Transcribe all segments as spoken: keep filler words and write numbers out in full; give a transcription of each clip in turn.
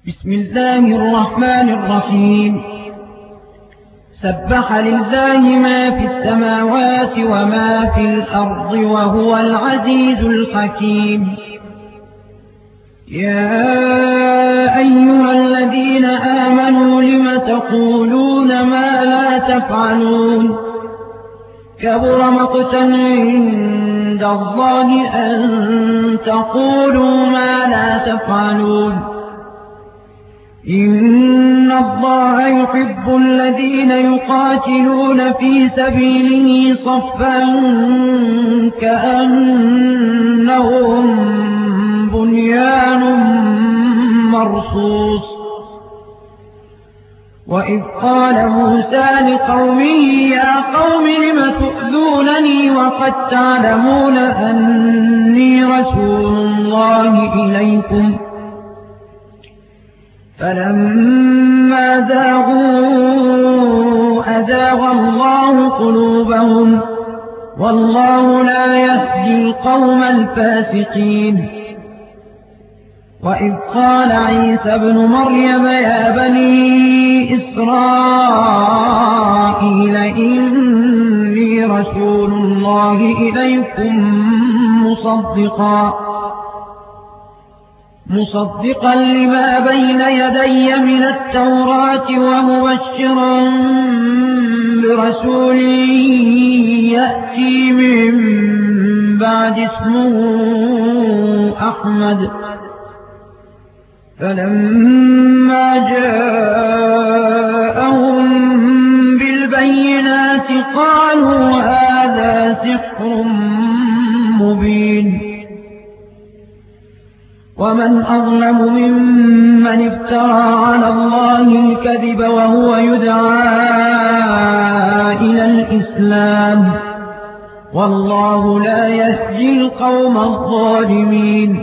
بسم الله الرحمن الرحيم. سبح لله ما في السماوات وما في الأرض وهو العزيز الحكيم. يا أيها الذين آمنوا لم تقولون ما لا تفعلون كبر مقتا عند الله أن تقولوا ما لا تفعلون. إن الله يحب الذين يقاتلون في سبيله صفا كأنهم بنيان مرصوص. وإذ قال موسى لقومه يا قوم لم تؤذونني وقد تعلمون أني رسول الله إليكم فلما زاغوا أزاغ الله قلوبهم والله لا يهدي القوم الفاسقين. وإذ قال عيسى ابن مريم يا بني إسرائيل إني رسول الله إليكم مصدقا مصدقا لما بين يدي من التوراة ومبشرا برسول يأتي من بعد اسمه أحمد. فلما جاءهم بالبينات قالوا هذا سحر مبين. ومن أظلم ممن افترى على الله الكذب وهو يدعى إلى الإسلام والله لا يهدي القوم الظالمين.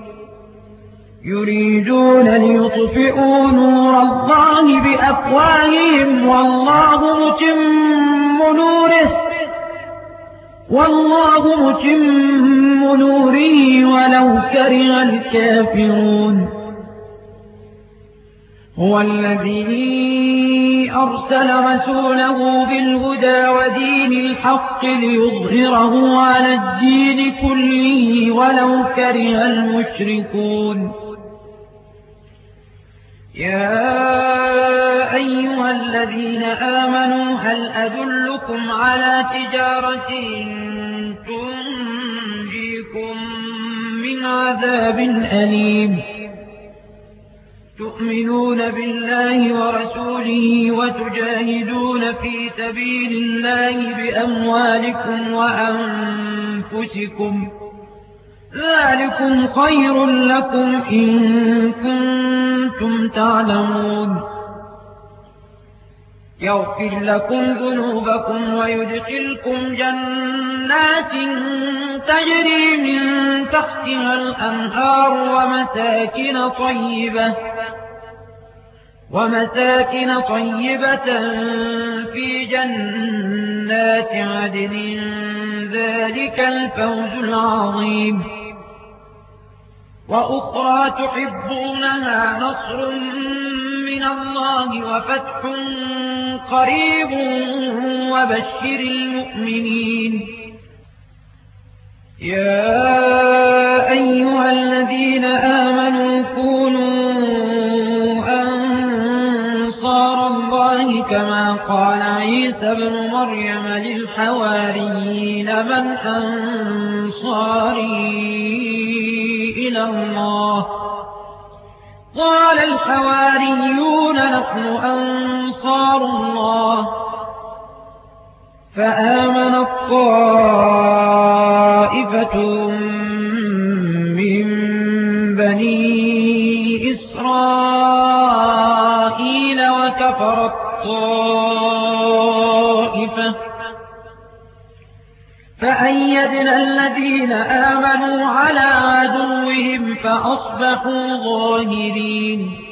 يريدون ليطفئوا نور الله بأفواههم والله متم نوره والله متم نوره ولو كره الكافرون. هو الذي أرسل رسوله بالهدى ودين الحق ليظهره على الدين كله ولو كره المشركون. يا أيها الذين آمنوا هل أدلكم على تجارة تنجيكم من عذاب أليم. تؤمنون بالله ورسوله وتجاهدون في سبيل الله بأموالكم وأنفسكم ذلكم خير لكم إن كنتم تعلمون. يغفر لكم ذنوبكم ويدخلكم جنات تجري من تحتها الأنهار ومساكن طيبة ومساكن طيبة في جنات عدن ذلك الفوز العظيم. وأخرى تحبونها نصر من الله وفتح قريب وبشر المؤمنين. يا أيها الذين آمنوا كونوا أنصار الله كما قال عيسى ابن مريم للحواريين من أنصاري إلى الله قال الحواريون نحن أنصار الله. فآمنت طائفة من بني إسرائيل وكفرت طائفة فأيدنا الذين آمنوا على عدوهم فأصبحوا ظاهرين.